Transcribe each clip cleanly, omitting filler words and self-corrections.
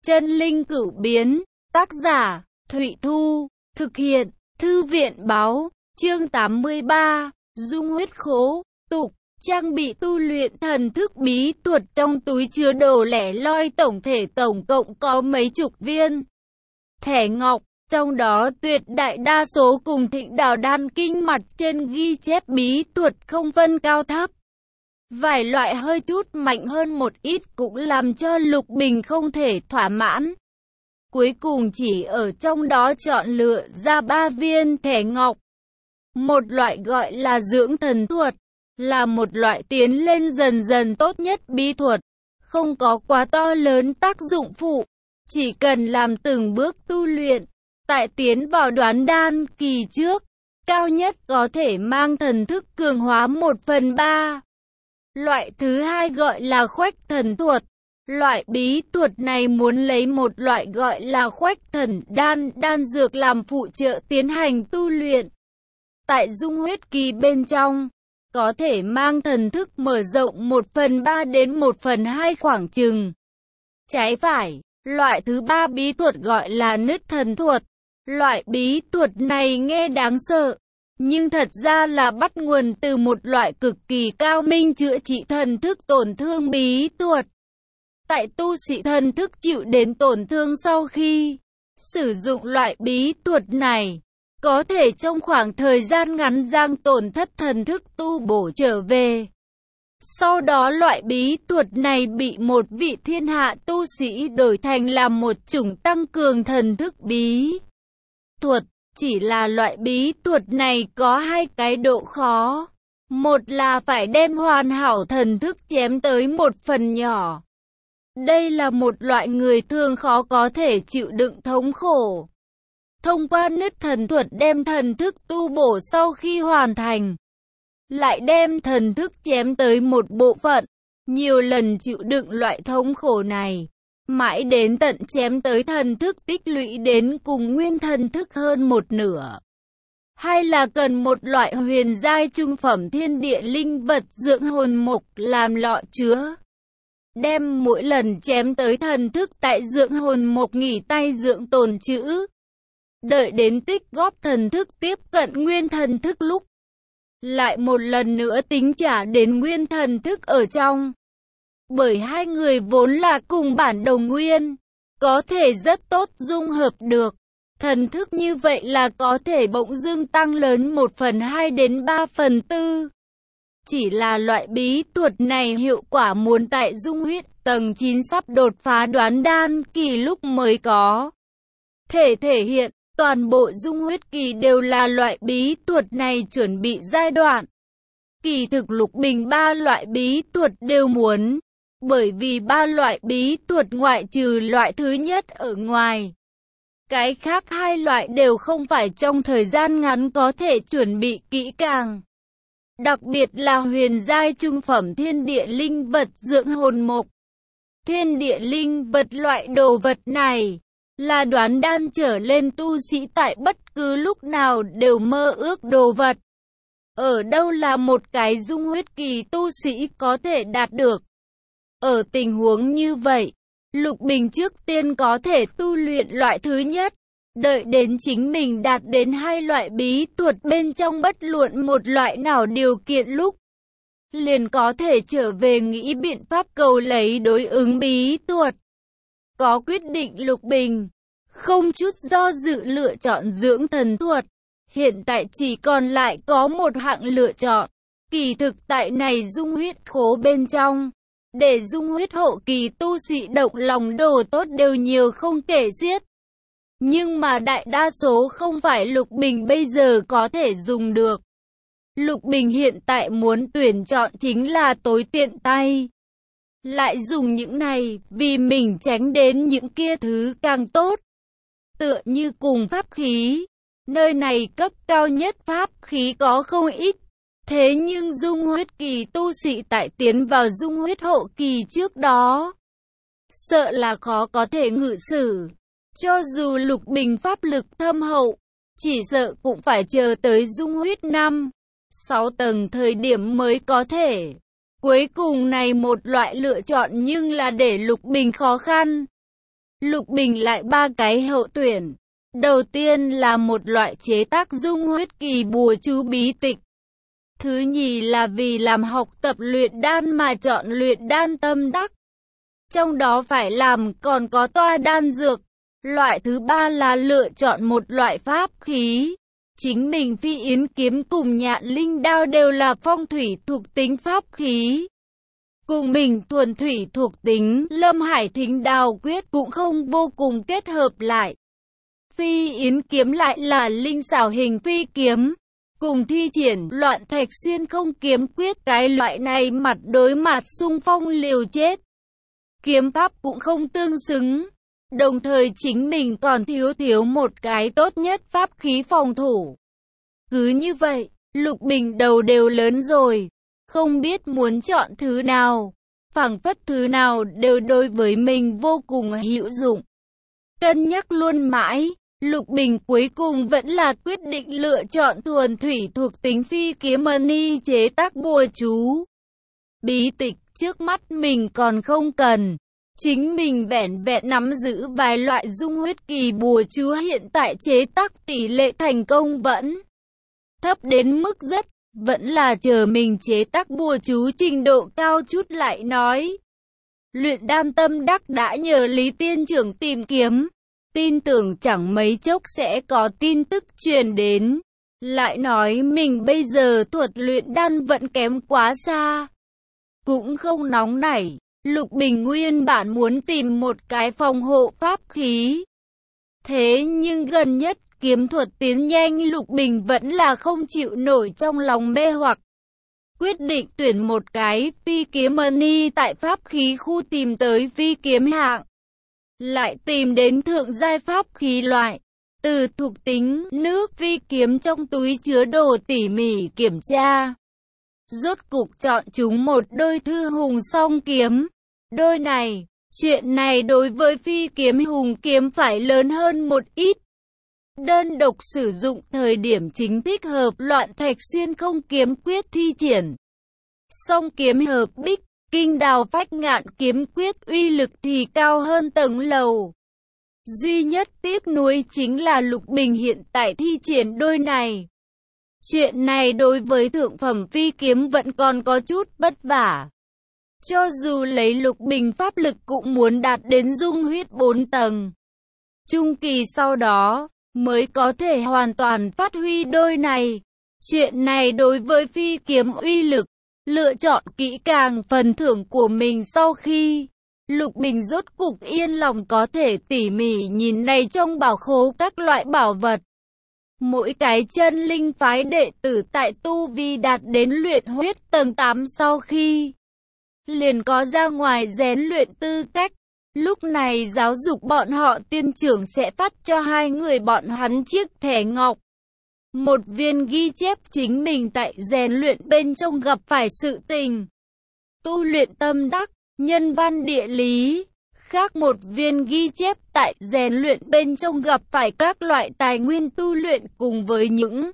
Chân linh cửu biến, tác giả, Thụy Thu, thực hiện, Thư viện báo, chương 83, dung huyết khố, tục, trang bị tu luyện thần thức bí thuật trong túi chứa đồ lẻ loi tổng thể tổng cộng có mấy chục viên. Thẻ ngọc, trong đó tuyệt đại đa số cùng Thịnh Đào Đan Kinh mặt trên ghi chép bí thuật không phân cao thấp. Vài loại hơi chút mạnh hơn một ít cũng làm cho Lục Bình không thể thỏa mãn. Cuối cùng chỉ ở trong đó chọn lựa ra 3 viên thẻ ngọc. Một loại gọi là dưỡng thần thuật, là một loại tiến lên dần dần tốt nhất bí thuật, không có quá to lớn tác dụng phụ, chỉ cần làm từng bước tu luyện, tại tiến vào đoán đan kỳ trước, cao nhất có thể mang thần thức cường hóa 1/3. Loại thứ hai gọi là khoách thần thuật. Loại bí thuật này muốn lấy một loại gọi là khoách thần đan dược làm phụ trợ tiến hành tu luyện. Tại dung huyết kỳ bên trong, có thể mang thần thức mở rộng 1/3 đến 1/2 khoảng chừng. Trái phải, loại thứ ba bí thuật gọi là nứt thần thuật. Loại bí thuật này nghe đáng sợ, nhưng thật ra là bắt nguồn từ một loại cực kỳ cao minh chữa trị thần thức tổn thương bí thuật. Tại tu sĩ thần thức chịu đến tổn thương sau khi sử dụng loại bí thuật này, có thể trong khoảng thời gian ngắn giang tổn thất thần thức tu bổ trở về. Sau đó loại bí thuật này bị một vị thiên hạ tu sĩ đổi thành làm một chủng tăng cường thần thức bí thuật. Chỉ là loại bí thuật này có hai cái độ khó. Một là phải đem hoàn hảo thần thức chém tới một phần nhỏ. Đây là một loại người thường khó có thể chịu đựng thống khổ. Thông qua nứt thần thuật đem thần thức tu bổ sau khi hoàn thành, lại đem thần thức chém tới một bộ phận, nhiều lần chịu đựng loại thống khổ này, mãi đến tận chém tới thần thức tích lũy đến cùng nguyên thần thức hơn một nửa. Hay là cần một loại huyền giai trung phẩm thiên địa linh vật dưỡng hồn mục làm lọ chứa. Đem mỗi lần chém tới thần thức tại dưỡng hồn mục nghỉ tay dưỡng tồn trữ. Đợi đến tích góp thần thức tiếp cận nguyên thần thức lúc, lại một lần nữa tính trả đến nguyên thần thức ở trong. Bởi hai người vốn là cùng bản đồng nguyên, có thể rất tốt dung hợp được. Thần thức như vậy là có thể bỗng dưng tăng lớn 1/2 đến 3/4. Chỉ là loại bí thuật này hiệu quả muốn tại dung huyết tầng 9 sắp đột phá đoán đan kỳ lúc mới có thể hiện. Toàn bộ dung huyết kỳ đều là loại bí thuật này chuẩn bị giai đoạn. Kỳ thực Lục Bình 3 loại bí thuật đều muốn. Bởi vì 3 loại bí thuật ngoại trừ loại thứ nhất ở ngoài, cái khác 2 loại đều không phải trong thời gian ngắn có thể chuẩn bị kỹ càng. Đặc biệt là huyền giai trung phẩm thiên địa linh vật dưỡng hồn mục. Thiên địa linh vật loại đồ vật này là đoán đan trở lên tu sĩ tại bất cứ lúc nào đều mơ ước đồ vật. Ở đâu là một cái dung huyết kỳ tu sĩ có thể đạt được? Ở tình huống như vậy, Lục Bình trước tiên có thể tu luyện loại thứ nhất, đợi đến chính mình đạt đến 2 loại bí thuật bên trong bất luận một loại nào điều kiện lúc, liền có thể trở về nghĩ biện pháp cầu lấy đối ứng bí thuật. Có quyết định Lục Bình, không chút do dự lựa chọn dưỡng thần thuật. Hiện tại chỉ còn lại có một hạng lựa chọn. Kỳ thực tại này dung huyết khố bên trong, để dung huyết hậu kỳ tu sĩ động lòng đồ tốt đều nhiều không kể xiết. Nhưng mà đại đa số không phải Lục Bình bây giờ có thể dùng được. Lục Bình hiện tại muốn tuyển chọn chính là tối tiện tay. Lại dùng những này vì mình tránh đến những kia thứ càng tốt. Tựa như cùng pháp khí, nơi này cấp cao nhất pháp khí có không ít. Thế nhưng dung huyết kỳ tu sĩ tại tiến vào dung huyết hậu kỳ trước đó, sợ là khó có thể ngự sử. Cho dù Lục Bình pháp lực thâm hậu, chỉ sợ cũng phải chờ tới dung huyết 5-6 tầng thời điểm mới có thể. Cuối cùng này một loại lựa chọn nhưng là để Lục Bình khó khăn. Lục Bình lại ba cái hậu tuyển. Đầu tiên là một loại chế tác dung huyết kỳ bùa chú bí tịch. Thứ nhì là vì làm học tập luyện đan mà chọn luyện đan tâm đắc. Trong đó phải làm còn có toa đan dược. Loại thứ ba là lựa chọn một loại pháp khí. Chính mình Phi Yến kiếm cùng Nhạn Linh đao đều là phong thủy thuộc tính pháp khí. Cùng mình thuần thủy thuộc tính, Lâm Hải Thính đào quyết cũng không vô cùng kết hợp lại. Phi Yến kiếm lại là linh xảo hình phi kiếm. Cùng thi triển Loạn Thạch Xuyên Không kiếm quyết, cái loại này mặt đối mặt xung phong liều chết. Kiếm pháp cũng không tương xứng. Đồng thời chính mình còn thiếu một cái tốt nhất pháp khí phòng thủ. Cứ như vậy, Lục Bình đầu đều lớn rồi. Không biết muốn chọn thứ nào. Phảng phất thứ nào đều đối với mình vô cùng hữu dụng. Cân nhắc luôn mãi, Lục Bình cuối cùng vẫn là quyết định lựa chọn thuần thủy thuộc tính phi kiếm mani chế tác bùa chú. Bí tịch trước mắt mình còn không cần. Chính mình vẻn vẹn nắm giữ vài loại dung huyết kỳ bùa chú, hiện tại chế tác tỷ lệ thành công vẫn thấp đến mức rất. Vẫn là chờ mình chế tác bùa chú trình độ cao chút lại nói. Luyện đan tâm đắc đã nhờ Lý Tiên Trưởng tìm kiếm. Tin tưởng chẳng mấy chốc sẽ có tin tức truyền đến. Lại nói mình bây giờ thuật luyện đan vẫn kém quá xa. Cũng không nóng nảy. Lục Bình nguyên bản muốn tìm một cái phòng hộ pháp khí. Thế nhưng gần nhất kiếm thuật tiến nhanh, Lục Bình vẫn là không chịu nổi trong lòng mê hoặc. Quyết định tuyển một cái phi kiếm mani tại pháp khí khu tìm tới phi kiếm hạng. Lại tìm đến thượng giai pháp khí loại. Từ thuộc tính nước phi kiếm trong túi chứa đồ tỉ mỉ kiểm tra. Rốt cục chọn chúng một đôi thư hùng song kiếm. Đôi này, chuyện này đối với phi kiếm hùng kiếm phải lớn hơn một ít. Đơn độc sử dụng thời điểm chính thích hợp Loạn Thạch Xuyên Không kiếm quyết thi triển. Song kiếm hợp bích, kinh đào phách ngạn kiếm quyết uy lực thì cao hơn tầng lầu. Duy nhất tiếc nuối chính là Lục Bình hiện tại thi triển đôi này. Chuyện này đối với thượng phẩm phi kiếm vẫn còn có chút vất vả. Cho dù lấy Lục Bình pháp lực cũng muốn đạt đến dung huyết 4 tầng. Trung kỳ sau đó mới có thể hoàn toàn phát huy đôi này. Chuyện này đối với phi kiếm uy lực, lựa chọn kỹ càng phần thưởng của mình sau khi Lục Bình rốt cục yên lòng có thể tỉ mỉ nhìn này trong bảo khố các loại bảo vật. Mỗi cái chân linh phái đệ tử tại tu vi đạt đến luyện huyết tầng 8 sau khi liền có ra ngoài rèn luyện tư cách. Lúc này giáo dục bọn họ, tiên trưởng sẽ phát cho hai người bọn hắn chiếc thẻ ngọc. Một viên ghi chép chính mình tại rèn luyện bên trong gặp phải sự tình. Tu luyện tâm đắc, nhân văn địa lý. Khác một viên ghi chép tại rèn luyện bên trong gặp phải các loại tài nguyên tu luyện cùng với những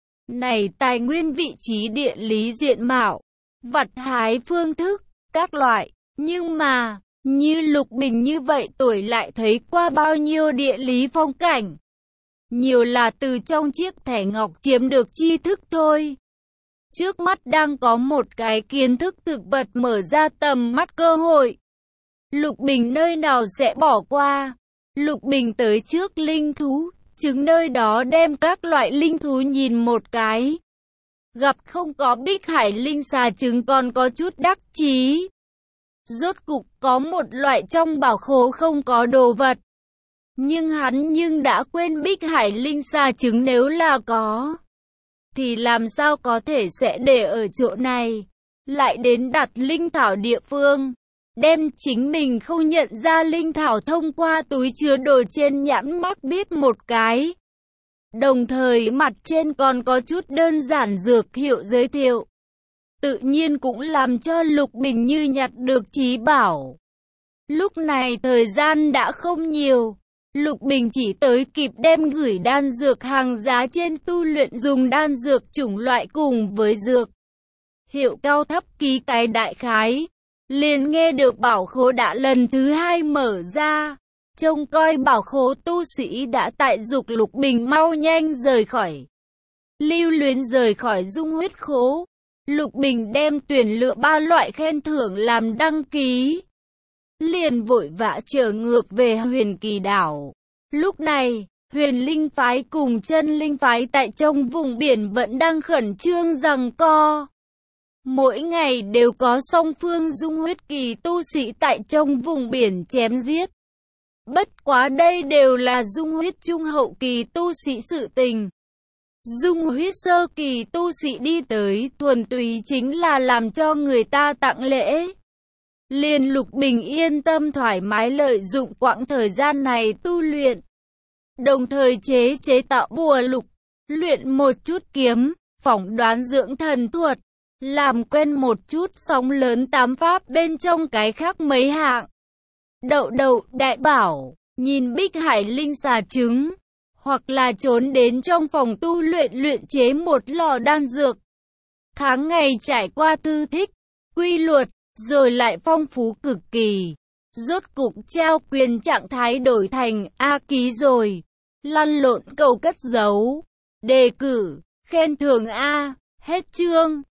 này tài nguyên vị trí địa lý diện mạo, vặt hái phương thức, các loại. Nhưng mà như Lục Bình như vậy tuổi lại thấy qua bao nhiêu địa lý phong cảnh. Nhiều là từ trong chiếc thẻ ngọc chiếm được tri thức thôi. Trước mắt đang có một cái kiến thức thực vật mở ra tầm mắt cơ hội. Lục Bình nơi nào sẽ bỏ qua. Lục Bình tới trước linh thú, trứng nơi đó đem các loại linh thú nhìn một cái. Gặp không có Bích Hải linh xà trứng còn có chút đắc chí. Rốt cục có một loại trong bảo khố không có đồ vật. Nhưng hắn đã quên Bích Hải linh xà trứng nếu là có, thì làm sao có thể sẽ để ở chỗ này. Lại đến đặt linh thảo địa phương. Đem chính mình không nhận ra linh thảo thông qua túi chứa đồ trên nhãn mác biết một cái. Đồng thời mặt trên còn có chút đơn giản dược hiệu giới thiệu. Tự nhiên cũng làm cho Lục Bình như nhặt được trí bảo. Lúc này thời gian đã không nhiều. Lục Bình chỉ tới kịp đem gửi đan dược hàng giá trên tu luyện dùng đan dược chủng loại cùng với dược hiệu cao thấp ký cái đại khái. Liền nghe được bảo khố đã lần thứ hai mở ra. Trông coi bảo khố tu sĩ đã tại giục Lục Bình mau nhanh rời khỏi. Lưu luyến rời khỏi dung huyết khố. Lục Bình đem tuyển lựa 3 loại khen thưởng làm đăng ký. Liền vội vã trở ngược về Huyền Kỳ đảo. Lúc này, Huyền Linh phái cùng Chân Linh phái tại trong vùng biển vẫn đang khẩn trương giằng co. Mỗi ngày đều có song phương dung huyết kỳ tu sĩ tại trong vùng biển chém giết. Bất quá đây đều là dung huyết trung hậu kỳ tu sĩ sự tình. Dung huyết sơ kỳ tu sĩ đi tới thuần túy chính là làm cho người ta tặng lễ. Liền Lục Bình yên tâm thoải mái lợi dụng quãng thời gian này tu luyện. Đồng thời chế tạo bùa lục, luyện một chút kiếm, phỏng đoán dưỡng thần thuật, làm quen một chút sóng lớn tám pháp bên trong cái khác mấy hạng. Đậu đại bảo, nhìn Bích Hải linh xà trứng, hoặc là trốn đến trong phòng tu luyện chế một lò đan dược. Tháng ngày trải qua thư thích, quy luật, rồi lại phong phú cực kỳ. Rốt cục trao quyền trạng thái đổi thành A ký rồi. Lăn lộn cầu cất giấu. Đề cử, khen thưởng A, hết chương.